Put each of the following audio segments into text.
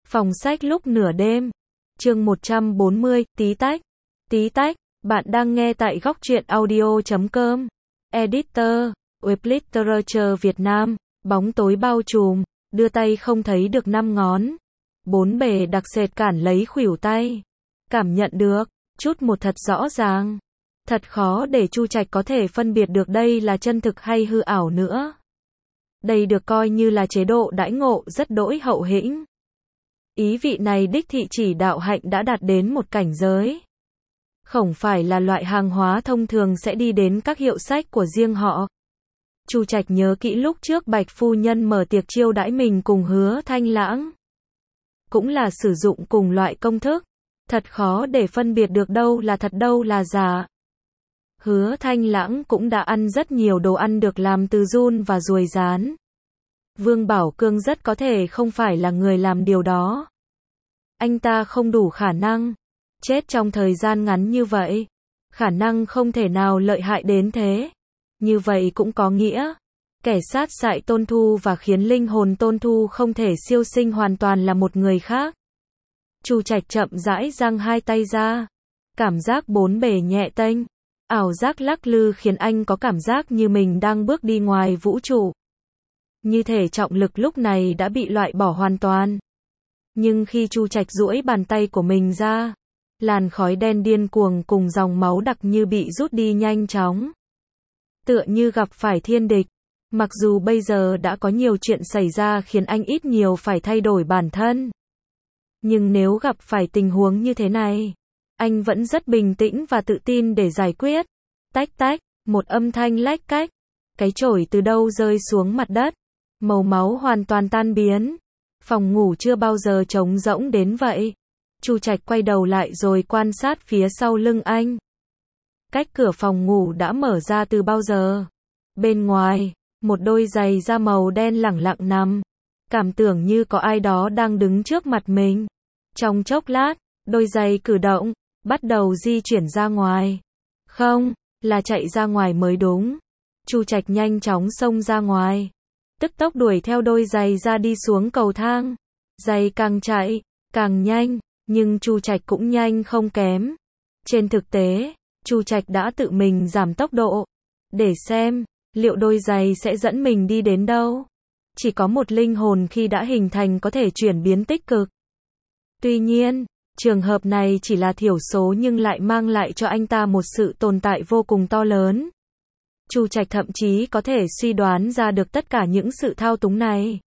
Phòng sách lúc nửa đêm. Chương 140, tí tách. Tí tách, bạn đang nghe tại góc truyện audio.com. Editor, Web Literature Việt Nam, bóng tối bao trùm, đưa tay không thấy được năm ngón. Bốn bề đặc sệt cản lấy khuỷu tay. Cảm nhận được, chút một thật rõ ràng. Thật khó để Chu Trạch có thể phân biệt được đây là chân thực hay hư ảo nữa. Đây được coi như là chế độ đãi ngộ rất đỗi hậu hĩnh. Ý vị này đích thị chỉ đạo hạnh đã đạt đến một cảnh giới. Không phải là loại hàng hóa thông thường sẽ đi đến các hiệu sách của riêng họ. Chu Trạch nhớ kỹ lúc trước Bạch phu nhân mở tiệc chiêu đãi mình cùng Hứa Thanh Lãng. Cũng là sử dụng cùng loại công thức. Thật khó để phân biệt được đâu là thật đâu là giả. Hứa Thanh Lãng cũng đã ăn rất nhiều đồ ăn được làm từ giun và ruồi rán. Vương Bảo Cương rất có thể không phải là người làm điều đó. Anh ta không đủ khả năng. Chết trong thời gian ngắn như vậy. Khả năng không thể nào lợi hại đến thế. Như vậy cũng có nghĩa. Kẻ sát hại Tôn Thu và khiến linh hồn Tôn Thu không thể siêu sinh hoàn toàn là một người khác. Chu Trạch chậm rãi giang hai tay ra. Cảm giác bốn bề nhẹ tênh. Ảo giác lắc lư khiến anh có cảm giác như mình đang bước đi ngoài vũ trụ. Như thể trọng lực lúc này đã bị loại bỏ hoàn toàn. Nhưng khi Chu Trạch duỗi bàn tay của mình ra, làn khói đen điên cuồng cùng dòng máu đặc như bị rút đi nhanh chóng. Tựa như gặp phải thiên địch. Mặc dù bây giờ đã có nhiều chuyện xảy ra khiến anh ít nhiều phải thay đổi bản thân. Nhưng nếu gặp phải tình huống như thế này, anh vẫn rất bình tĩnh và tự tin để giải quyết. Tách tách, một âm thanh lách cách. Cái chổi từ đâu rơi xuống mặt đất. Màu máu hoàn toàn tan biến. Phòng ngủ chưa bao giờ trống rỗng đến vậy. Chu Trạch quay đầu lại rồi quan sát phía sau lưng anh. Cách cửa phòng ngủ đã mở ra từ bao giờ. Bên ngoài, một đôi giày da màu đen lẳng lặng nằm. Cảm tưởng như có ai đó đang đứng trước mặt mình. Trong chốc lát, đôi giày cử động, bắt đầu di chuyển ra ngoài. Không, là chạy ra ngoài mới đúng. Chu Trạch nhanh chóng xông ra ngoài. Tức tốc đuổi theo đôi giày ra đi xuống cầu thang. Giày càng chạy, càng nhanh, nhưng Chu Trạch cũng nhanh không kém. Trên thực tế, Chu Trạch đã tự mình giảm tốc độ. Để xem, liệu đôi giày sẽ dẫn mình đi đến đâu. Chỉ có một linh hồn khi đã hình thành có thể chuyển biến tích cực. Tuy nhiên, trường hợp này chỉ là thiểu số nhưng lại mang lại cho anh ta một sự tồn tại vô cùng to lớn. Chu Trạch thậm chí có thể suy đoán ra được tất cả những sự thao túng này.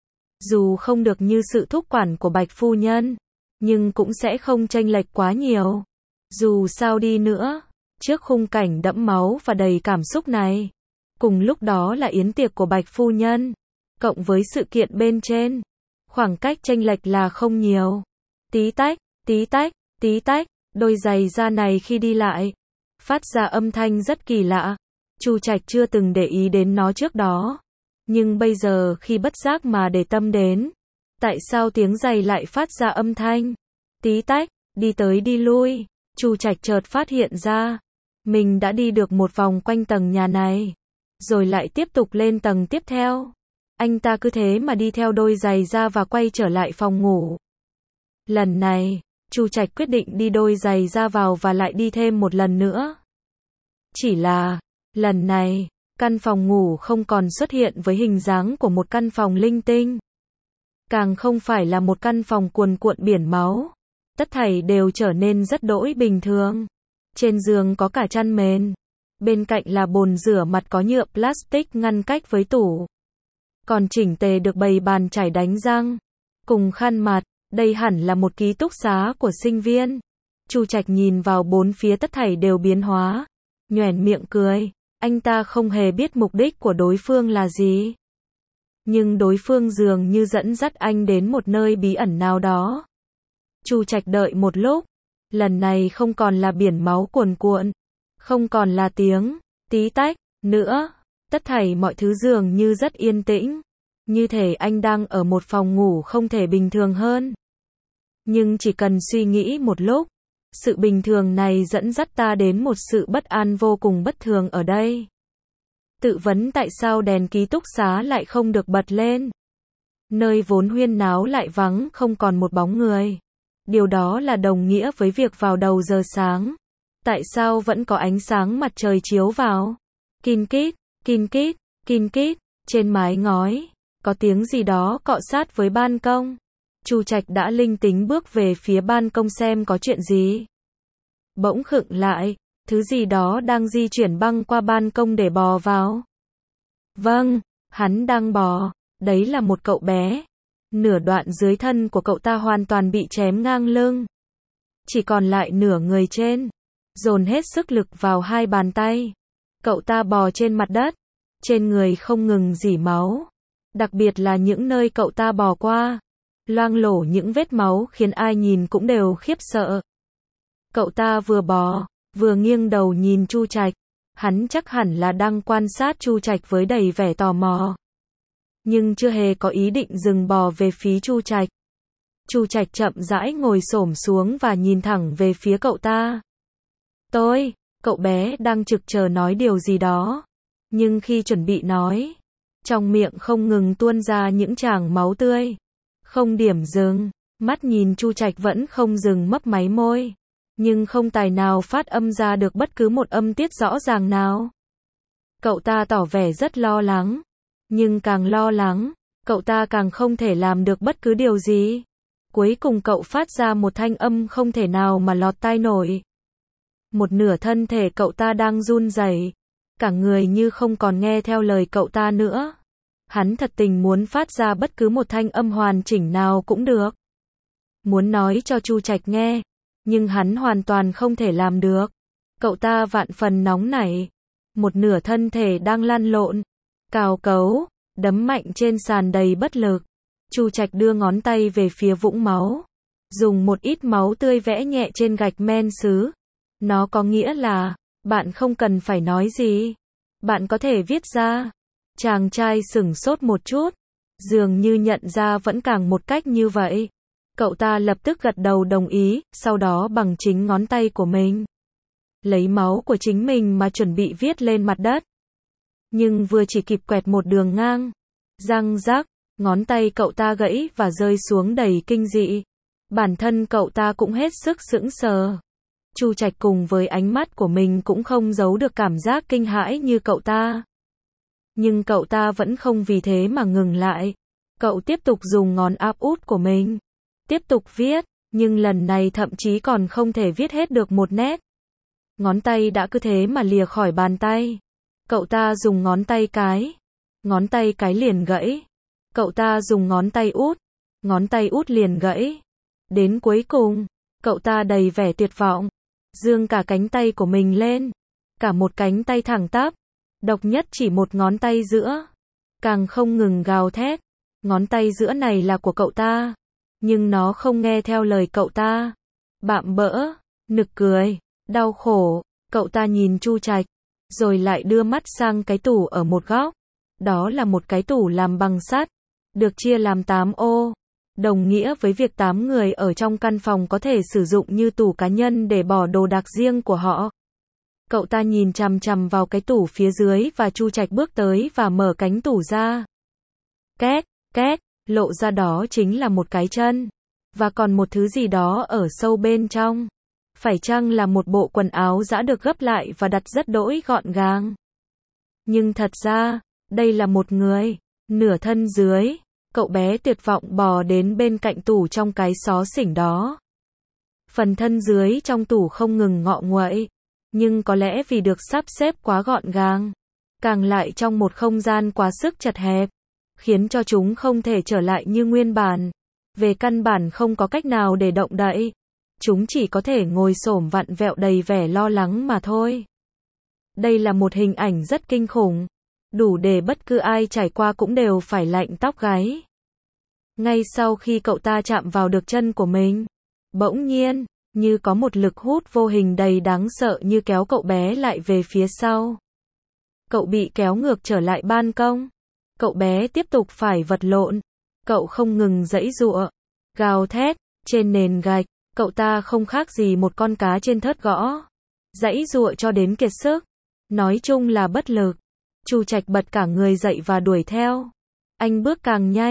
Dù không được như sự thúc quản của Bạch phu nhân, nhưng cũng sẽ không chênh lệch quá nhiều. Dù sao đi nữa, trước khung cảnh đẫm máu và đầy cảm xúc này, cùng lúc đó là yến tiệc của Bạch phu nhân, cộng với sự kiện bên trên, khoảng cách chênh lệch là không nhiều. Tí tách, tí tách, tí tách, đôi giày da này khi đi lại, phát ra âm thanh rất kỳ lạ. Chu Trạch chưa từng để ý đến nó trước đó. Nhưng bây giờ khi bất giác mà để tâm đến, tại sao tiếng giày lại phát ra âm thanh? Tí tách, đi tới đi lui, Chu Trạch chợt phát hiện ra, mình đã đi được một vòng quanh tầng nhà này, rồi lại tiếp tục lên tầng tiếp theo. Anh ta cứ thế mà đi theo đôi giày ra và quay trở lại phòng ngủ. Lần này, Chu Trạch quyết định đi đôi giày ra vào và lại đi thêm một lần nữa. Chỉ là, lần này, căn phòng ngủ không còn xuất hiện với hình dáng của một căn phòng linh tinh. Càng không phải là một căn phòng cuồn cuộn biển máu. Tất thảy đều trở nên rất đỗi bình thường. Trên giường có cả chăn mền. Bên cạnh là bồn rửa mặt có nhựa plastic ngăn cách với tủ. Còn chỉnh tề được bày bàn chải đánh răng. Cùng khăn mặt, đây hẳn là một ký túc xá của sinh viên. Chu Trạch nhìn vào bốn phía tất thảy đều biến hóa. Nhoẻn miệng cười. Anh ta không hề biết mục đích của đối phương là gì. Nhưng đối phương dường như dẫn dắt anh đến một nơi bí ẩn nào đó. Chu Trạch đợi một lúc. Lần này không còn là biển máu cuồn cuộn. Không còn là tiếng tí tách nữa. Tất thảy mọi thứ dường như rất yên tĩnh. Như thể anh đang ở một phòng ngủ không thể bình thường hơn. Nhưng chỉ cần suy nghĩ một lúc, sự bình thường này dẫn dắt ta đến một sự bất an vô cùng bất thường ở đây. Tự vấn tại sao đèn ký túc xá lại không được bật lên. Nơi vốn huyên náo lại vắng không còn một bóng người. Điều đó là đồng nghĩa với việc vào đầu giờ sáng. Tại sao vẫn có ánh sáng mặt trời chiếu vào? Kin kít, kin kít, kin kít, trên mái ngói, có tiếng gì đó cọ sát với ban công. Chu Trạch đã linh tính bước về phía ban công xem có chuyện gì. Bỗng khựng lại, thứ gì đó đang di chuyển băng qua ban công để bò vào. Vâng, hắn đang bò, đấy là một cậu bé. Nửa đoạn dưới thân của cậu ta hoàn toàn bị chém ngang lưng. Chỉ còn lại nửa người trên. Dồn hết sức lực vào hai bàn tay. Cậu ta bò trên mặt đất. Trên người không ngừng rỉ máu. Đặc biệt là những nơi cậu ta bò qua. Loang lổ những vết máu khiến ai nhìn cũng đều khiếp sợ. Cậu ta vừa bò, vừa nghiêng đầu nhìn Chu Trạch. Hắn chắc hẳn là đang quan sát Chu Trạch với đầy vẻ tò mò. Nhưng chưa hề có ý định dừng bò về phía Chu Trạch. Chu Trạch chậm rãi ngồi xổm xuống và nhìn thẳng về phía cậu ta. Cậu bé đang trực chờ nói điều gì đó. Nhưng khi chuẩn bị nói, trong miệng không ngừng tuôn ra những tràng máu tươi. Không điểm dừng, mắt nhìn Chu Trạch vẫn không dừng mấp máy môi. Nhưng không tài nào phát âm ra được bất cứ một âm tiết rõ ràng nào. Cậu ta tỏ vẻ rất lo lắng. Nhưng càng lo lắng, cậu ta càng không thể làm được bất cứ điều gì. Cuối cùng cậu phát ra một thanh âm không thể nào mà lọt tai nổi. Một nửa thân thể cậu ta đang run rẩy, cả người như không còn nghe theo lời cậu ta nữa. Hắn thật tình muốn phát ra bất cứ một thanh âm hoàn chỉnh nào cũng được. Muốn nói cho Chu Trạch nghe, nhưng hắn hoàn toàn không thể làm được. Cậu ta vạn phần nóng nảy, một nửa thân thể đang lăn lộn, cào cấu, đấm mạnh trên sàn đầy bất lực. Chu Trạch đưa ngón tay về phía vũng máu, dùng một ít máu tươi vẽ nhẹ trên gạch men sứ. Nó có nghĩa là, bạn không cần phải nói gì. Bạn có thể viết ra. Chàng trai sửng sốt một chút, dường như nhận ra vẫn càng một cách như vậy. Cậu ta lập tức gật đầu đồng ý, sau đó bằng chính ngón tay của mình, lấy máu của chính mình mà chuẩn bị viết lên mặt đất. Nhưng vừa chỉ kịp quẹt một đường ngang, răng rắc, ngón tay cậu ta gãy và rơi xuống đầy kinh dị. Bản thân cậu ta cũng hết sức sững sờ. Chu Trạch cùng với ánh mắt của mình cũng không giấu được cảm giác kinh hãi như cậu ta. Nhưng cậu ta vẫn không vì thế mà ngừng lại. Cậu tiếp tục dùng ngón áp út của mình, tiếp tục viết, nhưng lần này thậm chí còn không thể viết hết được một nét. Ngón tay đã cứ thế mà lìa khỏi bàn tay. Cậu ta dùng ngón tay cái liền gãy. Cậu ta dùng ngón tay út liền gãy. Đến cuối cùng, cậu ta đầy vẻ tuyệt vọng, giương cả cánh tay của mình lên, cả một cánh tay thẳng tắp, độc nhất chỉ một ngón tay giữa, càng không ngừng gào thét. Ngón tay giữa này là của cậu ta, nhưng nó không nghe theo lời cậu ta. Bạm bỡ, nực cười, đau khổ, cậu ta nhìn Chu Trạch, rồi lại đưa mắt sang cái tủ ở một góc. Đó là một cái tủ làm bằng sắt, được chia làm 8 ô, đồng nghĩa với việc 8 người ở trong căn phòng có thể sử dụng như tủ cá nhân để bỏ đồ đạc riêng của họ. Cậu ta nhìn chằm chằm vào cái tủ phía dưới và Chu Trạch bước tới và mở cánh tủ ra. Két, két, lộ ra đó chính là một cái chân, và còn một thứ gì đó ở sâu bên trong. Phải chăng là một bộ quần áo đã được gấp lại và đặt rất đỗi gọn gàng? Nhưng thật ra, đây là một người, nửa thân dưới. Cậu bé tuyệt vọng bò đến bên cạnh tủ trong cái xó xỉnh đó. Phần thân dưới trong tủ không ngừng ngọ nguậy, nhưng có lẽ vì được sắp xếp quá gọn gàng, càng lại trong một không gian quá sức chật hẹp, khiến cho chúng không thể trở lại như nguyên bản. Về căn bản không có cách nào để động đậy. Chúng chỉ có thể ngồi xổm vặn vẹo đầy vẻ lo lắng mà thôi. Đây là một hình ảnh rất kinh khủng, đủ để bất cứ ai trải qua cũng đều phải lạnh tóc gáy. Ngay sau khi cậu ta chạm vào được chân của mình, bỗng nhiên, như có một lực hút vô hình đầy đáng sợ như kéo cậu bé lại về phía sau. Cậu bị kéo ngược trở lại ban công. Cậu bé tiếp tục phải vật lộn. Cậu không ngừng giãy giụa, gào thét, trên nền gạch. Cậu ta không khác gì một con cá trên thớt gõ, giãy giụa cho đến kiệt sức. Nói chung là bất lực. Chu Trạch bật cả người dậy và đuổi theo. Anh bước càng nhanh,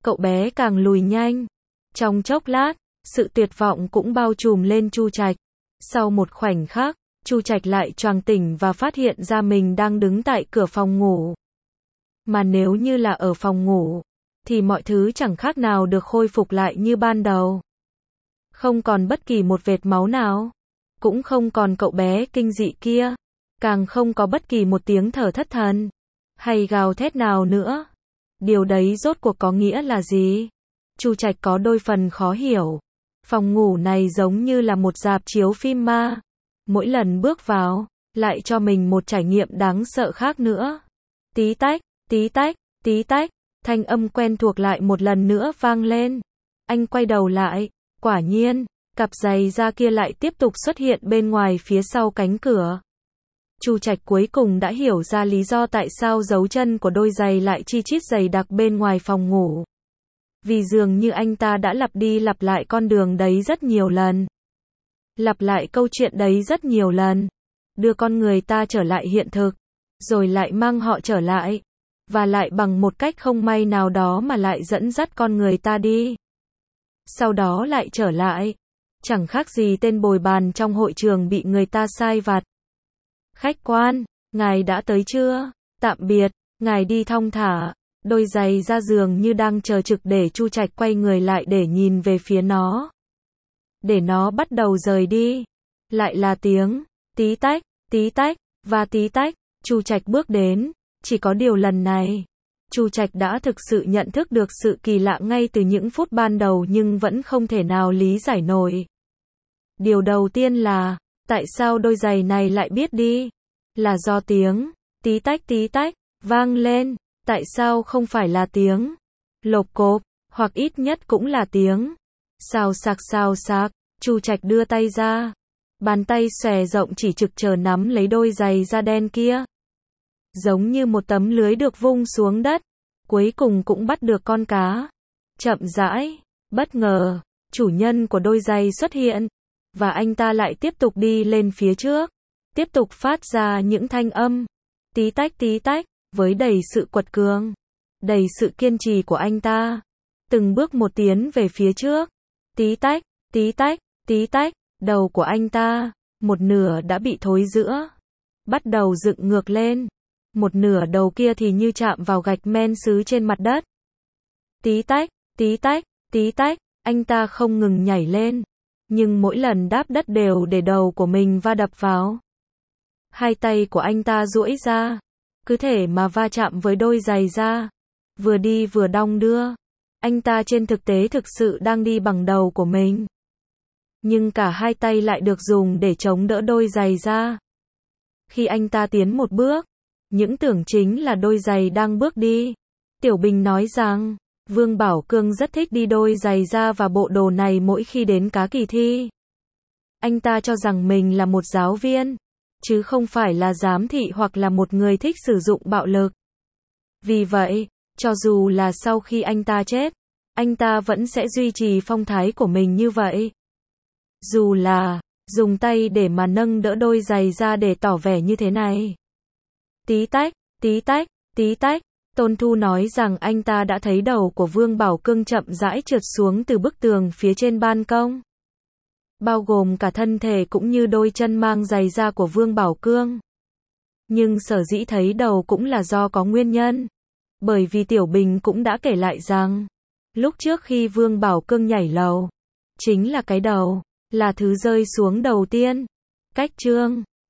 cậu bé càng lùi nhanh. Trong chốc lát, sự tuyệt vọng cũng bao trùm lên Chu Trạch. Sau một khoảnh khắc, Chu Trạch lại choàng tỉnh và phát hiện ra mình đang đứng tại cửa phòng ngủ. Mà nếu như là ở phòng ngủ, thì mọi thứ chẳng khác nào được khôi phục lại như ban đầu. Không còn bất kỳ một vệt máu nào, cũng không còn cậu bé kinh dị kia, càng không có bất kỳ một tiếng thở thất thần, hay gào thét nào nữa. Điều đấy rốt cuộc có nghĩa là gì? Chu Trạch có đôi phần khó hiểu. Phòng ngủ này giống như là một rạp chiếu phim ma. Mỗi lần bước vào, lại cho mình một trải nghiệm đáng sợ khác nữa. Tí tách, tí tách, tí tách, thanh âm quen thuộc lại một lần nữa vang lên. Anh quay đầu lại, quả nhiên, cặp giày da kia lại tiếp tục xuất hiện bên ngoài phía sau cánh cửa. Chu Trạch cuối cùng đã hiểu ra lý do tại sao dấu chân của đôi giày lại chi chít dày đặc bên ngoài phòng ngủ. Vì dường như anh ta đã lặp đi lặp lại con đường đấy rất nhiều lần. Lặp lại câu chuyện đấy rất nhiều lần. Đưa con người ta trở lại hiện thực, rồi lại mang họ trở lại. Và lại bằng một cách không may nào đó mà lại dẫn dắt con người ta đi. Sau đó lại trở lại. Chẳng khác gì tên bồi bàn trong hội trường bị người ta sai vặt. Khách quan, ngài đã tới chưa? Tạm biệt, ngài đi thong thả. Đôi giày ra giường như đang chờ trực để Chu Trạch quay người lại để nhìn về phía nó. Để nó bắt đầu rời đi. Lại là tiếng tí tách, và tí tách. Chu Trạch bước đến. Chỉ có điều lần này, Chu Trạch đã thực sự nhận thức được sự kỳ lạ ngay từ những phút ban đầu nhưng vẫn không thể nào lý giải nổi. Điều đầu tiên là, tại sao đôi giày này lại biết đi? Là do tiếng tí tách vang lên. Tại sao không phải là tiếng lộp cộp, hoặc ít nhất cũng là tiếng xào xạc. Chu Trạch đưa tay ra. Bàn tay xòe rộng chỉ trực chờ nắm lấy đôi giày da đen kia. Giống như một tấm lưới được vung xuống đất. Cuối cùng cũng bắt được con cá. Chậm rãi, bất ngờ, chủ nhân của đôi giày xuất hiện. Và anh ta lại tiếp tục đi lên phía trước. Tiếp tục phát ra những thanh âm tí tách, với đầy sự quật cường, đầy sự kiên trì của anh ta. Từng bước một tiến về phía trước. Tí tách, đầu của anh ta, một nửa đã bị thối rữa. Bắt đầu dựng ngược lên. Một nửa đầu kia thì như chạm vào gạch men sứ trên mặt đất. Tí tách, anh ta không ngừng nhảy lên. Nhưng mỗi lần đáp đất đều để đầu của mình va đập vào. Hai tay của anh ta duỗi ra. Cứ thể mà va chạm với đôi giày da. Vừa đi vừa đong đưa. Anh ta trên thực tế thực sự đang đi bằng đầu của mình. Nhưng cả hai tay lại được dùng để chống đỡ đôi giày da. Khi anh ta tiến một bước, những tưởng chính là đôi giày đang bước đi. Tiểu Bình nói rằng, Vương Bảo Cương rất thích đi đôi giày da và bộ đồ này mỗi khi đến các kỳ thi. Anh ta cho rằng mình là một giáo viên, chứ không phải là giám thị hoặc là một người thích sử dụng bạo lực. Vì vậy, cho dù là sau khi anh ta chết, anh ta vẫn sẽ duy trì phong thái của mình như vậy. Dù là dùng tay để mà nâng đỡ đôi giày ra để tỏ vẻ như thế này. Tí tách, Tôn Thu nói rằng anh ta đã thấy đầu của Vương Bảo Cương chậm rãi trượt xuống từ bức tường phía trên ban công. Bao gồm cả thân thể cũng như đôi chân mang giày da của Vương Bảo Cương. Nhưng sở dĩ thấy đầu cũng là do có nguyên nhân. Bởi vì Tiểu Bình cũng đã kể lại rằng, lúc trước khi Vương Bảo Cương nhảy lầu, chính là cái đầu, là thứ rơi xuống đầu tiên. Cách chương